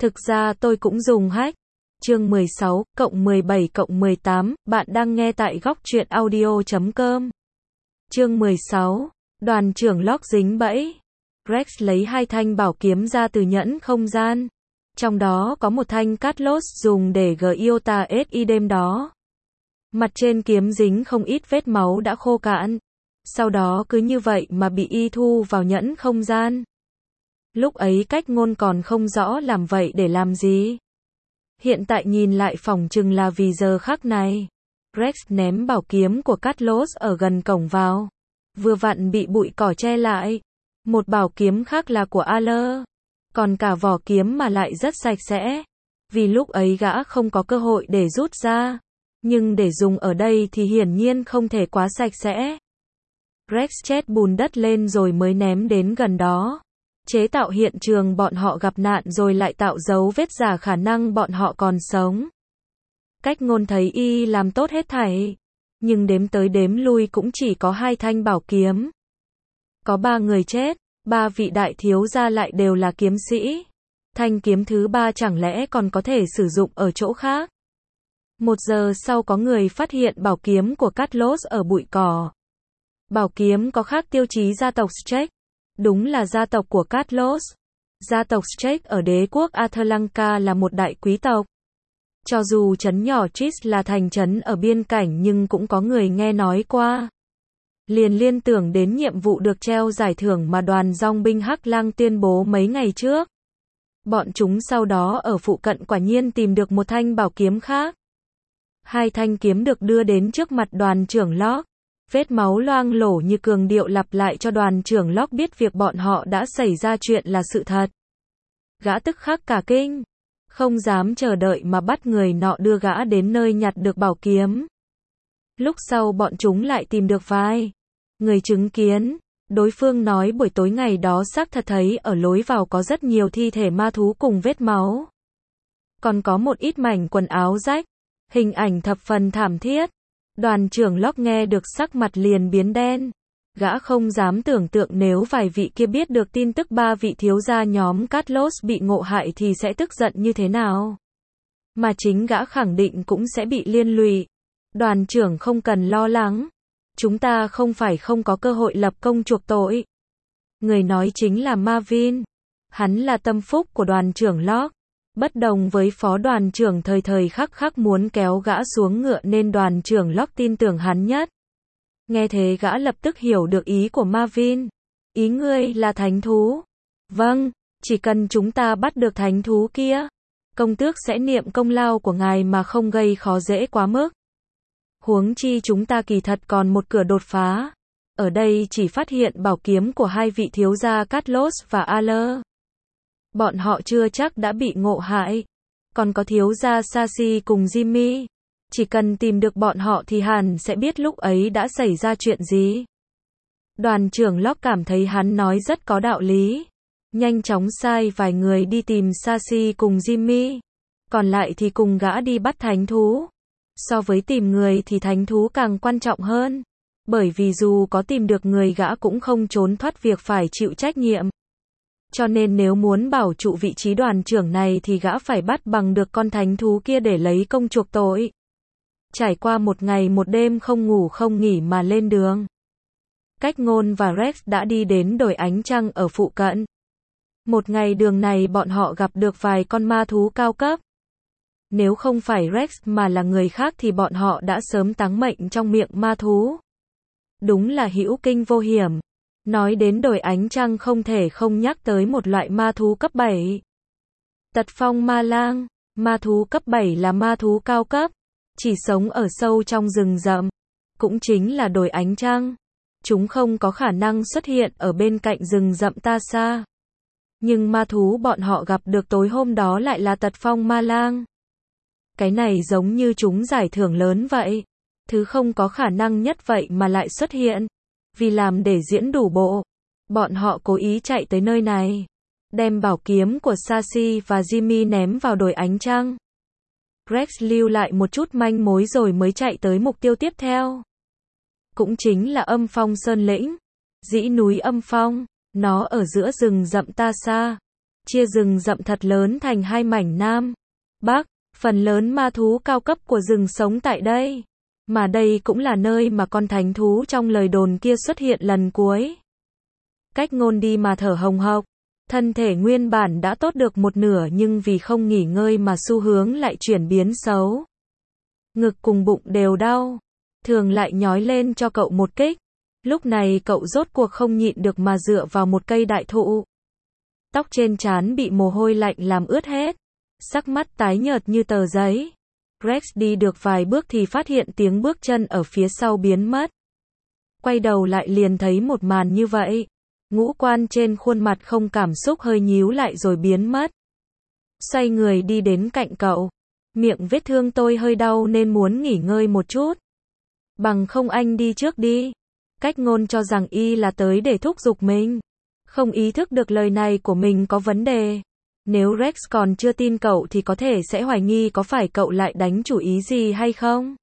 Thực ra tôi cũng dùng hack. Chương 16, cộng 17 cộng 18, bạn đang nghe tại góc truyện audio.com. Chương 16, đoàn trưởng Locke dính bẫy. Rex lấy hai thanh bảo kiếm ra từ nhẫn không gian. Trong đó có một thanh Carlos dùng để Giota SI đêm đó. Mặt trên kiếm dính không ít vết máu đã khô cạn. Sau đó cứ như vậy mà bị y thu vào nhẫn không gian. Lúc ấy Cách Ngôn còn không rõ làm vậy để làm gì. Hiện tại nhìn lại phỏng chừng là vì giờ khắc này. Rex ném bảo kiếm của Carlos ở gần cổng vào. Vừa vặn bị bụi cỏ che lại. Một bảo kiếm khác là của Aller. Còn cả vỏ kiếm mà lại rất sạch sẽ. Vì lúc ấy gã không có cơ hội để rút ra. Nhưng để dùng ở đây thì hiển nhiên không thể quá sạch sẽ. Rex chết bùn đất lên rồi mới ném đến gần đó. Chế tạo hiện trường bọn họ gặp nạn rồi lại tạo dấu vết giả khả năng bọn họ còn sống. Cách Ngôn thấy y làm tốt hết thảy. Nhưng đếm tới đếm lui cũng chỉ có hai thanh bảo kiếm. Có 3 người chết, 3 vị đại thiếu gia lại đều là kiếm sĩ. Thanh kiếm thứ 3 chẳng lẽ còn có thể sử dụng ở chỗ khác. 1 giờ sau có người phát hiện bảo kiếm của Carlos ở bụi cỏ. Bảo kiếm có khác tiêu chí gia tộc Strake. Đúng là gia tộc của Carlos. Gia tộc Strake ở đế quốc Athlanka là một đại quý tộc. Cho dù trấn nhỏ Tris là thành trấn ở biên cảnh nhưng cũng có người nghe nói qua. Liền liên tưởng đến nhiệm vụ được treo giải thưởng mà đoàn dòng binh Hắc Lang tuyên bố mấy ngày trước. Bọn chúng sau đó ở phụ cận quả nhiên tìm được một thanh bảo kiếm khác. Hai thanh kiếm được đưa đến trước mặt đoàn trưởng Locke. Vết máu loang lổ như cường điệu lặp lại cho đoàn trưởng Locke biết việc bọn họ đã xảy ra chuyện là sự thật. Gã tức khắc cả kinh. Không dám chờ đợi mà bắt người nọ đưa gã đến nơi nhặt được bảo kiếm. Lúc sau bọn chúng lại tìm được vài người chứng kiến. Đối phương nói buổi tối ngày đó xác thật thấy ở lối vào có rất nhiều thi thể ma thú cùng vết máu. Còn có một ít mảnh quần áo rách. Hình ảnh thập phần thảm thiết. Đoàn trưởng Locke nghe được sắc mặt liền biến đen. Gã không dám tưởng tượng nếu vài vị kia biết được tin tức 3 vị thiếu gia nhóm Carlos bị ngộ hại thì sẽ tức giận như thế nào. Mà chính gã khẳng định cũng sẽ bị liên lụy. Đoàn trưởng không cần lo lắng. Chúng ta không phải không có cơ hội lập công chuộc tội. Người nói chính là Marvin. Hắn là tâm phúc của đoàn trưởng Locke. Bất đồng với phó đoàn trưởng thời thời khắc khắc muốn kéo gã xuống ngựa nên đoàn trưởng Locke tin tưởng hắn nhất. Nghe thế gã lập tức hiểu được ý của Marvin. Ý ngươi là thánh thú. Vâng, chỉ cần chúng ta bắt được thánh thú kia. Công tước sẽ niệm công lao của ngài mà không gây khó dễ quá mức. Huống chi chúng ta kỳ thật còn một cửa đột phá. Ở đây chỉ phát hiện bảo kiếm của hai vị thiếu gia Carlos và Aller. Bọn họ chưa chắc đã bị ngộ hại. Còn có thiếu gia Sashi cùng Jimmy. Chỉ cần tìm được bọn họ thì hẳn sẽ biết lúc ấy đã xảy ra chuyện gì. Đoàn trưởng Locke cảm thấy hắn nói rất có đạo lý. Nhanh chóng sai vài người đi tìm Sashi cùng Jimmy. Còn lại thì cùng gã đi bắt thánh thú. So với tìm người thì thánh thú càng quan trọng hơn. Bởi vì dù có tìm được người gã cũng không trốn thoát việc phải chịu trách nhiệm. Cho nên nếu muốn bảo trụ vị trí đoàn trưởng này thì gã phải bắt bằng được con thánh thú kia để lấy công chuộc tội. Trải qua một ngày một đêm không ngủ không nghỉ mà lên đường. Cách Ngôn và Rex đã đi đến đồi ánh trăng ở phụ cận. Một ngày đường này bọn họ gặp được vài con ma thú cao cấp. Nếu không phải Rex mà là người khác thì bọn họ đã sớm táng mệnh trong miệng ma thú. Đúng là hữu kinh vô hiểm. Nói đến đồi ánh trăng không thể không nhắc tới một loại ma thú cấp 7. Tật phong ma lang. Ma thú cấp 7 là ma thú cao cấp. Chỉ sống ở sâu trong rừng rậm. Cũng chính là đồi ánh trăng. Chúng không có khả năng xuất hiện ở bên cạnh rừng rậm ta xa. Nhưng ma thú bọn họ gặp được tối hôm đó lại là tật phong ma lang. Cái này giống như chúng giải thưởng lớn vậy. Thứ không có khả năng nhất vậy mà lại xuất hiện. Vì làm để diễn đủ bộ. Bọn họ cố ý chạy tới nơi này. Đem bảo kiếm của Sashi và Jimmy ném vào đồi ánh trăng. Rex lưu lại một chút manh mối rồi mới chạy tới mục tiêu tiếp theo. Cũng chính là Âm Phong Sơn Lĩnh. Dĩ núi Âm Phong. Nó ở giữa rừng rậm ta xa. chia rừng rậm thật lớn thành hai mảnh Nam, Bắc, phần lớn ma thú cao cấp của rừng sống tại đây. Mà đây cũng là nơi mà con thánh thú trong lời đồn kia xuất hiện lần cuối. Cách Ngôn đi mà thở hồng hộc, thân thể nguyên bản đã tốt được một nửa nhưng vì không nghỉ ngơi mà xu hướng lại chuyển biến xấu. Ngực cùng bụng đều đau, thường lại nhói lên cho cậu một kích. Lúc này cậu rốt cuộc không nhịn được mà dựa vào một cây đại thụ. Tóc trên trán bị mồ hôi lạnh làm ướt hết, sắc mắt tái nhợt như tờ giấy. Rex đi được vài bước thì phát hiện tiếng bước chân ở phía sau biến mất. Quay đầu lại liền thấy một màn như vậy. Ngũ quan trên khuôn mặt không cảm xúc hơi nhíu lại rồi biến mất. Xoay người đi đến cạnh cậu. Miệng vết thương tôi hơi đau nên muốn nghỉ ngơi một chút. Bằng không anh đi trước đi. Cách Ngôn cho rằng y là tới để thúc giục mình. Không ý thức được lời này của mình có vấn đề. Nếu Rex còn chưa tin cậu thì có thể sẽ hoài nghi có phải cậu lại đánh chủ ý gì hay không.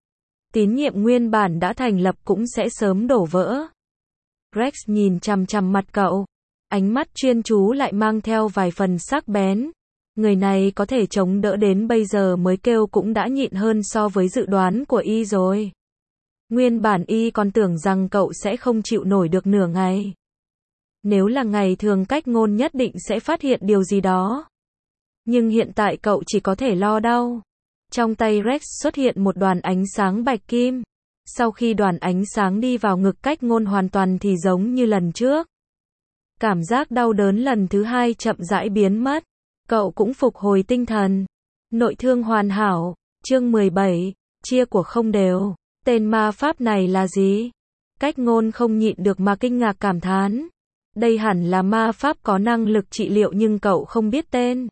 Tín nhiệm nguyên bản đã thành lập cũng sẽ sớm đổ vỡ. Rex nhìn chằm chằm mặt cậu. Ánh mắt chuyên chú lại mang theo vài phần sắc bén. Người này có thể chống đỡ đến bây giờ mới kêu cũng đã nhịn hơn so với dự đoán của y rồi. Nguyên bản y còn tưởng rằng cậu sẽ không chịu nổi được nửa ngày. Nếu là ngày thường Cách Ngôn nhất định sẽ phát hiện điều gì đó. Nhưng hiện tại cậu chỉ có thể lo đau. Trong tay Rex xuất hiện một đoàn ánh sáng bạch kim. Sau khi đoàn ánh sáng đi vào ngực Cách Ngôn hoàn toàn thì giống như lần trước. Cảm giác đau đớn lần thứ hai chậm rãi biến mất. Cậu cũng phục hồi tinh thần. Nội thương hoàn hảo. Chương 17. Chia của không đều. Tên ma pháp này là gì? Cách Ngôn không nhịn được mà kinh ngạc cảm thán. Đây hẳn là ma pháp có năng lực trị liệu nhưng cậu không biết tên.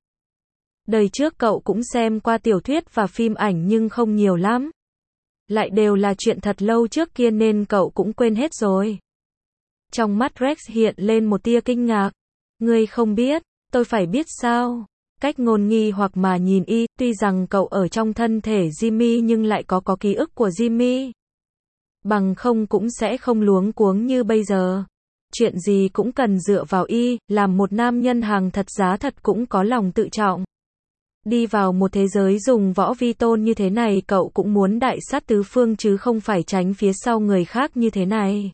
Đời trước cậu cũng xem qua tiểu thuyết và phim ảnh nhưng không nhiều lắm. Lại đều là chuyện thật lâu trước kia nên cậu cũng quên hết rồi. Trong mắt Rex hiện lên một tia kinh ngạc. Ngươi không biết, tôi phải biết sao? Cách Ngôn nghi hoặc mà nhìn y, tuy rằng cậu ở trong thân thể Jimmy nhưng lại có ký ức của Jimmy. Bằng không cũng sẽ không luống cuống như bây giờ. Chuyện gì cũng cần dựa vào y, làm một nam nhân hàng thật giá thật cũng có lòng tự trọng. Đi vào một thế giới dùng võ vi tôn như thế này cậu cũng muốn đại sát tứ phương chứ không phải tránh phía sau người khác như thế này.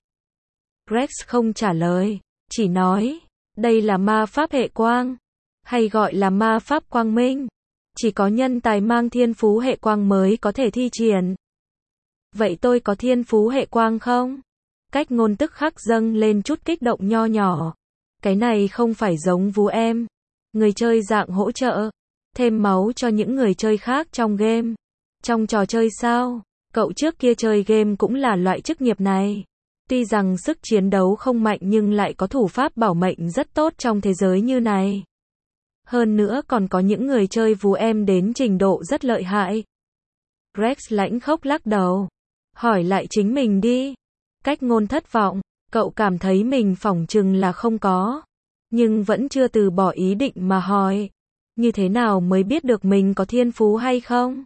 Rex không trả lời, chỉ nói, đây là ma pháp hệ quang, hay gọi là ma pháp quang minh. Chỉ có nhân tài mang thiên phú hệ quang mới có thể thi triển. Vậy tôi có thiên phú hệ quang không? Cách Ngôn tức khắc dâng lên chút kích động nho nhỏ. Cái này không phải giống vú em. Người chơi dạng hỗ trợ. Thêm máu cho những người chơi khác trong game. Trong trò chơi sao? Cậu trước kia chơi game cũng là loại chức nghiệp này. Tuy rằng sức chiến đấu không mạnh nhưng lại có thủ pháp bảo mệnh rất tốt trong thế giới như này. Hơn nữa còn có những người chơi vú em đến trình độ rất lợi hại. Rex lãnh khốc lắc đầu. Hỏi lại chính mình đi. Cách Ngôn thất vọng. Cậu cảm thấy mình phỏng chừng là không có. Nhưng vẫn chưa từ bỏ ý định mà hỏi. Như thế nào mới biết được mình có thiên phú hay không?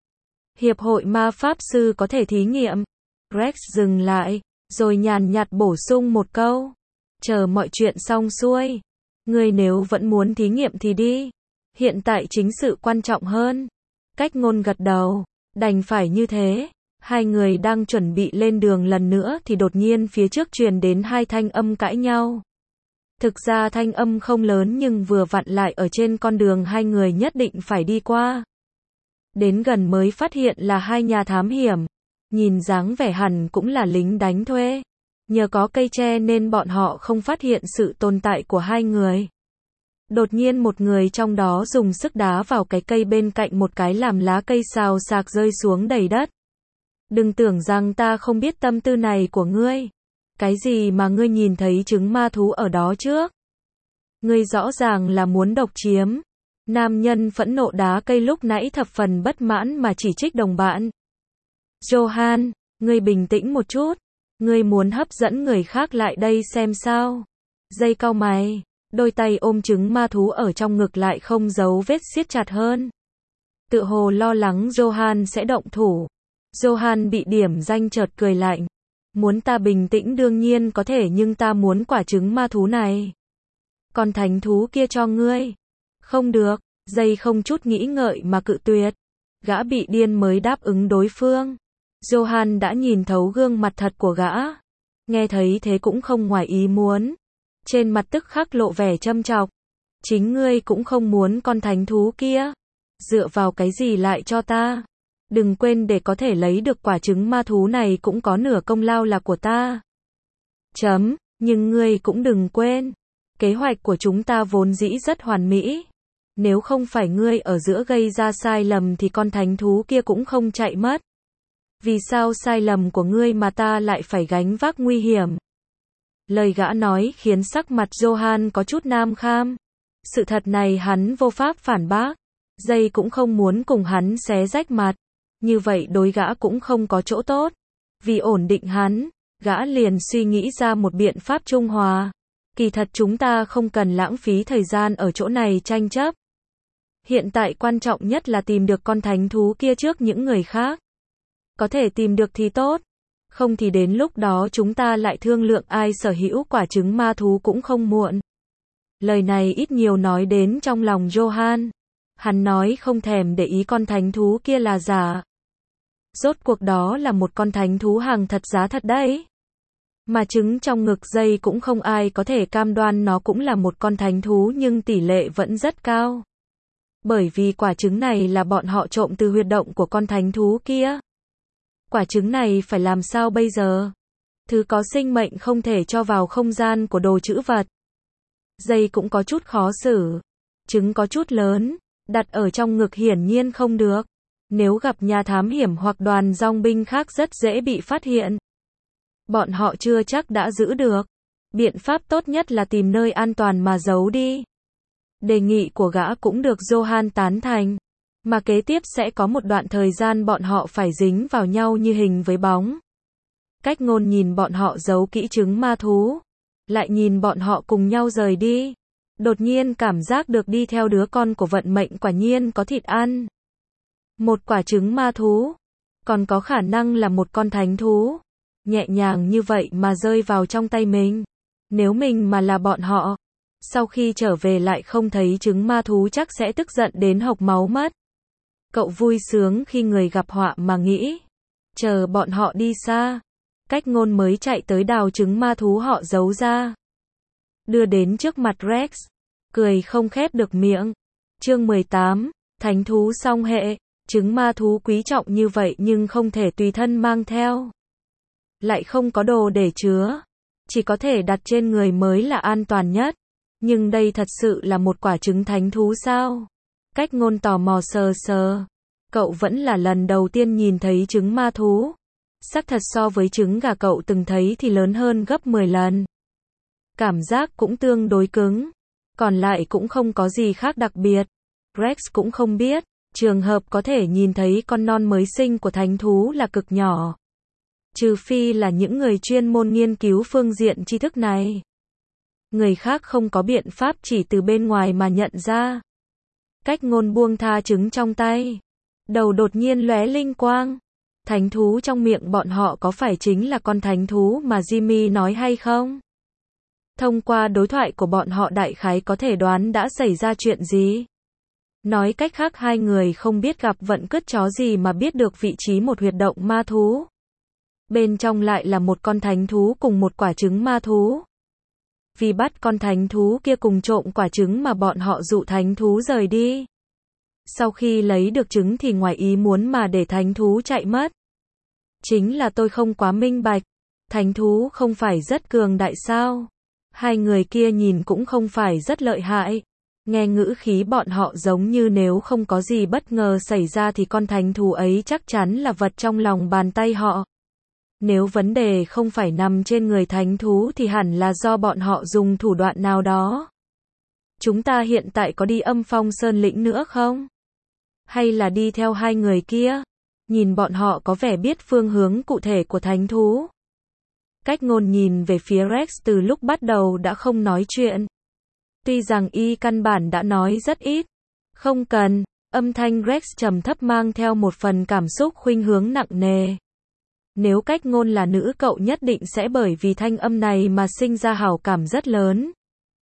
Hiệp hội ma pháp sư có thể thí nghiệm. Rex dừng lại, rồi nhàn nhạt bổ sung một câu. Chờ mọi chuyện xong xuôi. Ngươi nếu vẫn muốn thí nghiệm thì đi. Hiện tại chính sự quan trọng hơn. Cách Ngôn gật đầu. Đành phải như thế. Hai người đang chuẩn bị lên đường lần nữa thì đột nhiên phía trước truyền đến hai thanh âm cãi nhau. Thực ra thanh âm không lớn nhưng vừa vặn lại ở trên con đường hai người nhất định phải đi qua. Đến gần mới phát hiện là hai nhà thám hiểm. Nhìn dáng vẻ hẳn cũng là lính đánh thuê. Nhờ có cây tre nên bọn họ không phát hiện sự tồn tại của hai người. Đột nhiên một người trong đó dùng sức đá vào cái cây bên cạnh một cái làm lá cây xào xạc rơi xuống đầy đất. Đừng tưởng rằng ta không biết tâm tư này của ngươi. Cái gì mà ngươi nhìn thấy trứng ma thú ở đó trước? Ngươi rõ ràng là muốn độc chiếm. Nam nhân phẫn nộ đá cây lúc nãy thập phần bất mãn mà chỉ trích đồng bạn. Johan, ngươi bình tĩnh một chút. Ngươi muốn hấp dẫn người khác lại đây xem sao? Dây cau mày, đôi tay ôm trứng ma thú ở trong ngực lại không giấu vết siết chặt hơn. Tự hồ lo lắng Johan sẽ động thủ. Johan bị điểm danh chợt cười lạnh. Muốn ta bình tĩnh đương nhiên có thể nhưng ta muốn quả trứng ma thú này. Con thánh thú kia cho ngươi. Không được, Dây không chút nghĩ ngợi mà cự tuyệt. Gã bị điên mới đáp ứng đối phương. Johan đã nhìn thấu gương mặt thật của gã. Nghe thấy thế cũng không ngoài ý muốn. Trên mặt tức khắc lộ vẻ châm chọc. Chính ngươi cũng không muốn con thánh thú kia. Dựa vào cái gì lại cho ta? Đừng quên để có thể lấy được quả trứng ma thú này cũng có nửa công lao là của ta. Nhưng ngươi cũng đừng quên. Kế hoạch của chúng ta vốn dĩ rất hoàn mỹ. Nếu không phải ngươi ở giữa gây ra sai lầm thì con thánh thú kia cũng không chạy mất. Vì sao sai lầm của ngươi mà ta lại phải gánh vác nguy hiểm? Lời gã nói khiến sắc mặt Johan có chút nam kham. Sự thật này hắn vô pháp phản bác. Dây cũng không muốn cùng hắn xé rách mặt. Như vậy đối gã cũng không có chỗ tốt. Vì ổn định hắn, gã liền suy nghĩ ra một biện pháp trung hòa. Kỳ thật chúng ta không cần lãng phí thời gian ở chỗ này tranh chấp. Hiện tại quan trọng nhất là tìm được con thánh thú kia trước những người khác. Có thể tìm được thì tốt. Không thì đến lúc đó chúng ta lại thương lượng ai sở hữu quả trứng ma thú cũng không muộn. Lời này ít nhiều nói đến trong lòng Johan. Hắn nói không thèm để ý con thánh thú kia là giả. Rốt cuộc đó là một con thánh thú hàng thật giá thật đấy. Mà trứng trong ngực Dây cũng không ai có thể cam đoan nó cũng là một con thánh thú nhưng tỷ lệ vẫn rất cao. Bởi vì quả trứng này là bọn họ trộm từ huyệt động của con thánh thú kia. Quả trứng này phải làm sao bây giờ? Thứ có sinh mệnh không thể cho vào không gian của đồ trữ vật. Dây cũng có chút khó xử. Trứng có chút lớn, đặt ở trong ngực hiển nhiên không được. Nếu gặp nhà thám hiểm hoặc đoàn dòng binh khác rất dễ bị phát hiện. Bọn họ chưa chắc đã giữ được. Biện pháp tốt nhất là tìm nơi an toàn mà giấu đi. Đề nghị của gã cũng được Johan tán thành. Mà kế tiếp sẽ có một đoạn thời gian bọn họ phải dính vào nhau như hình với bóng. Cách Ngôn nhìn bọn họ giấu kỹ trứng ma thú. Lại nhìn bọn họ cùng nhau rời đi. Đột nhiên cảm giác được đi theo đứa con của vận mệnh quả nhiên có thịt ăn. Một quả trứng ma thú. Còn có khả năng là một con thánh thú. Nhẹ nhàng như vậy mà rơi vào trong tay mình. Nếu mình mà là bọn họ. Sau khi trở về lại không thấy trứng ma thú chắc sẽ tức giận đến hộc máu mất. Cậu vui sướng khi người gặp họa mà nghĩ. Chờ bọn họ đi xa. Cách Ngôn mới chạy tới đào trứng ma thú họ giấu ra. Đưa đến trước mặt Rex. Cười không khép được miệng. Chương 18. Thánh thú song hệ. Trứng ma thú quý trọng như vậy nhưng không thể tùy thân mang theo. Lại không có đồ để chứa. Chỉ có thể đặt trên người mới là an toàn nhất. Nhưng đây thật sự là một quả trứng thánh thú sao? Cách Ngôn tò mò sờ sờ. Cậu vẫn là lần đầu tiên nhìn thấy trứng ma thú. Xác thật so với trứng gà cậu từng thấy thì lớn hơn gấp 10 lần. Cảm giác cũng tương đối cứng. Còn lại cũng không có gì khác đặc biệt. Rex cũng không biết. Trường hợp có thể nhìn thấy con non mới sinh của thánh thú là cực nhỏ. Trừ phi là những người chuyên môn nghiên cứu phương diện tri thức này. Người khác không có biện pháp chỉ từ bên ngoài mà nhận ra. Cách Ngôn buông tha trứng trong tay. Đầu đột nhiên lóe linh quang. Thánh thú trong miệng bọn họ có phải chính là con thánh thú mà Jimmy nói hay không? Thông qua đối thoại của bọn họ đại khái có thể đoán đã xảy ra chuyện gì. Nói cách khác hai người không biết gặp vận cứt chó gì mà biết được vị trí một huyệt động ma thú. Bên trong lại là một con thánh thú cùng một quả trứng ma thú. Vì bắt con thánh thú kia cùng trộm quả trứng mà bọn họ dụ thánh thú rời đi. Sau khi lấy được trứng thì ngoài ý muốn mà để thánh thú chạy mất. Chính là tôi không quá minh bạch. Thánh thú không phải rất cường đại sao? Hai người kia nhìn cũng không phải rất lợi hại. Nghe ngữ khí bọn họ giống như nếu không có gì bất ngờ xảy ra thì con thánh thú ấy chắc chắn là vật trong lòng bàn tay họ. Nếu vấn đề không phải nằm trên người thánh thú thì hẳn là do bọn họ dùng thủ đoạn nào đó. Chúng ta hiện tại có đi Âm Phong Sơn lĩnh nữa không? Hay là đi theo hai người kia? Nhìn bọn họ có vẻ biết phương hướng cụ thể của thánh thú. Cách Ngôn nhìn về phía Rex từ lúc bắt đầu đã không nói chuyện. Tuy rằng y căn bản đã nói rất ít. Không cần, âm thanh Rex trầm thấp mang theo một phần cảm xúc khuynh hướng nặng nề. Nếu Cách Ngôn là nữ cậu nhất định sẽ bởi vì thanh âm này mà sinh ra hảo cảm rất lớn.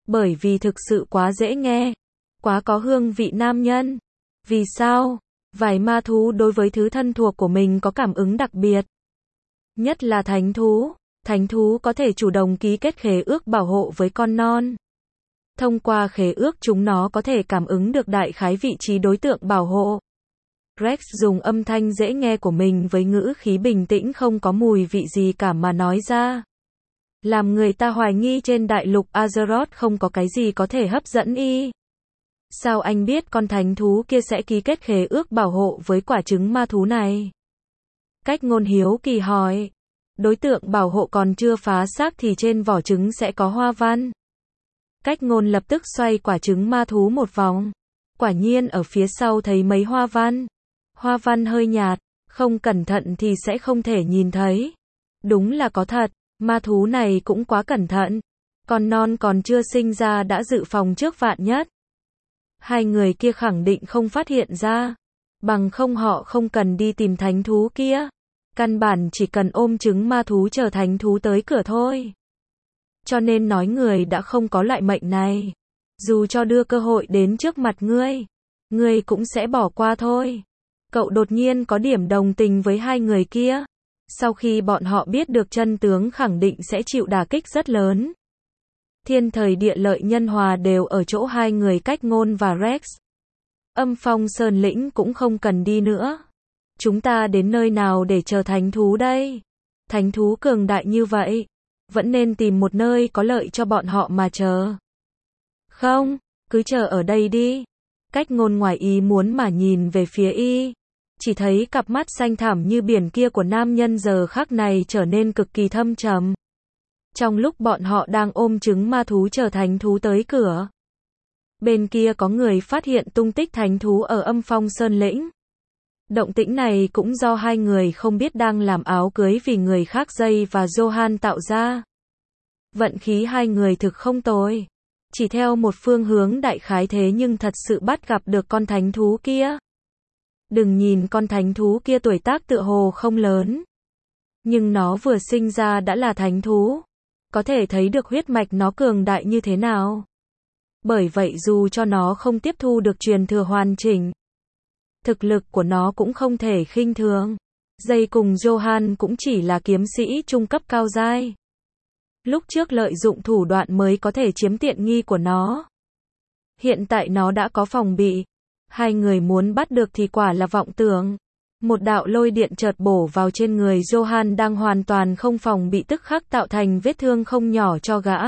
Bởi vì thực sự quá dễ nghe, quá có hương vị nam nhân. Vì sao? Vài ma thú đối với thứ thân thuộc của mình có cảm ứng đặc biệt. Nhất là thánh thú. Thánh thú có thể chủ động ký kết khế ước bảo hộ với con non. Thông qua khế ước chúng nó có thể cảm ứng được đại khái vị trí đối tượng bảo hộ. Rex dùng âm thanh dễ nghe của mình với ngữ khí bình tĩnh không có mùi vị gì cả mà nói ra. Làm người ta hoài nghi trên đại lục Azeroth không có cái gì có thể hấp dẫn y. Sao anh biết con thánh thú kia sẽ ký kết khế ước bảo hộ với quả trứng ma thú này? Cách Ngôn hiếu kỳ hỏi. Đối tượng bảo hộ còn chưa phá xác thì trên vỏ trứng sẽ có hoa văn. Cách Ngôn lập tức xoay quả trứng ma thú một vòng. Quả nhiên ở phía sau thấy mấy hoa văn. Hoa văn hơi nhạt, không cẩn thận thì sẽ không thể nhìn thấy. Đúng là có thật, ma thú này cũng quá cẩn thận. Con non còn chưa sinh ra đã dự phòng trước vạn nhất. Hai người kia khẳng định không phát hiện ra. Bằng không họ không cần đi tìm thánh thú kia. Căn bản chỉ cần ôm trứng ma thú chờ thánh thú tới cửa thôi. Cho nên nói người đã không có loại mệnh này. Dù cho đưa cơ hội đến trước mặt ngươi cũng sẽ bỏ qua thôi. Cậu đột nhiên có điểm đồng tình với hai người kia. Sau khi bọn họ biết được chân tướng khẳng định sẽ chịu đả kích rất lớn. Thiên thời địa lợi nhân hòa đều ở chỗ hai người Cách Ngôn và Rex. Âm Phong Sơn Lĩnh cũng không cần đi nữa. Chúng ta đến nơi nào để chờ thánh thú đây? Thánh thú cường đại như vậy, vẫn nên tìm một nơi có lợi cho bọn họ mà chờ. Không, cứ chờ ở đây đi. Cách Ngôn ngoài ý muốn mà nhìn về phía y. Chỉ thấy cặp mắt xanh thẳm như biển kia của nam nhân giờ khắc này trở nên cực kỳ thâm trầm. Trong lúc bọn họ đang ôm trứng ma thú chờ thánh thú tới cửa, bên kia có người phát hiện tung tích thánh thú ở Âm Phong Sơn Lĩnh. Động tĩnh này cũng do hai người không biết đang làm áo cưới vì người khác Jay và Johan tạo ra. Vận khí hai người thực không tồi. Chỉ theo một phương hướng đại khái thế nhưng thật sự bắt gặp được con thánh thú kia. Đừng nhìn con thánh thú kia tuổi tác tựa hồ không lớn. Nhưng nó vừa sinh ra đã là thánh thú. Có thể thấy được huyết mạch nó cường đại như thế nào. Bởi vậy dù cho nó không tiếp thu được truyền thừa hoàn chỉnh, thực lực của nó cũng không thể khinh thường. Jay cùng Johan cũng chỉ là kiếm sĩ trung cấp cao giai. Lúc trước lợi dụng thủ đoạn mới có thể chiếm tiện nghi của nó. Hiện tại nó đã có phòng bị. Hai người muốn bắt được thì quả là vọng tưởng. Một đạo lôi điện chợt bổ vào trên người Johan đang hoàn toàn không phòng bị, tức khắc tạo thành vết thương không nhỏ cho gã.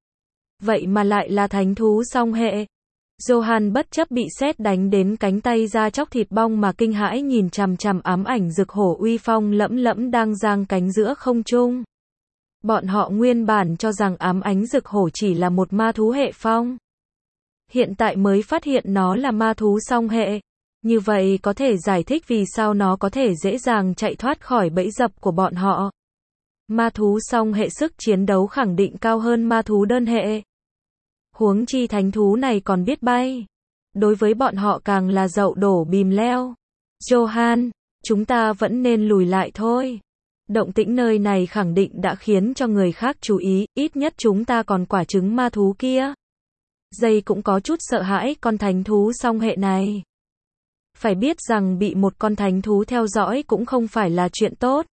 Vậy mà lại là thánh thú song hệ. Johan bất chấp bị sét đánh đến cánh tay da chóc thịt bong mà kinh hãi nhìn chằm chằm ám ảnh rực hổ uy phong lẫm lẫm đang giang cánh giữa không trung. Bọn họ nguyên bản cho rằng ám ánh rực hổ chỉ là một ma thú hệ phong. Hiện tại mới phát hiện nó là ma thú song hệ. Như vậy có thể giải thích vì sao nó có thể dễ dàng chạy thoát khỏi bẫy dập của bọn họ. Ma thú song hệ sức chiến đấu khẳng định cao hơn ma thú đơn hệ. Huống chi thánh thú này còn biết bay. Đối với bọn họ càng là dậu đổ bìm leo. Johan, chúng ta vẫn nên lùi lại thôi. Động tĩnh nơi này khẳng định đã khiến cho người khác chú ý, ít nhất chúng ta còn quả trứng ma thú kia. Jay cũng có chút sợ hãi con thánh thú song hệ này. Phải biết rằng bị một con thánh thú theo dõi cũng không phải là chuyện tốt.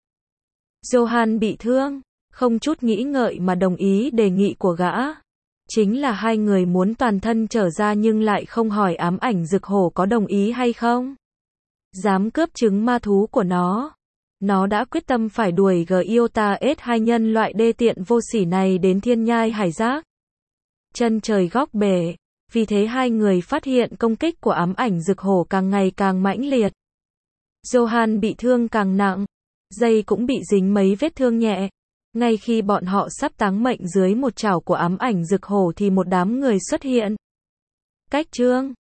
Johan bị thương, không chút nghĩ ngợi mà đồng ý đề nghị của gã. Chính là hai người muốn toàn thân trở ra nhưng lại không hỏi ám ảnh rực hổ có đồng ý hay không. Dám cướp trứng ma thú của nó. Nó đã quyết tâm phải đuổi Giota S2 nhân loại đê tiện vô sỉ này đến thiên nhai hải giác. Chân trời góc bể. Vì thế hai người phát hiện công kích của ám ảnh rực hổ càng ngày càng mãnh liệt. Johan bị thương càng nặng. Jay cũng bị dính mấy vết thương nhẹ. Ngay khi bọn họ sắp táng mệnh dưới một chảo của ám ảnh rực hổ thì một đám người xuất hiện. Cách chương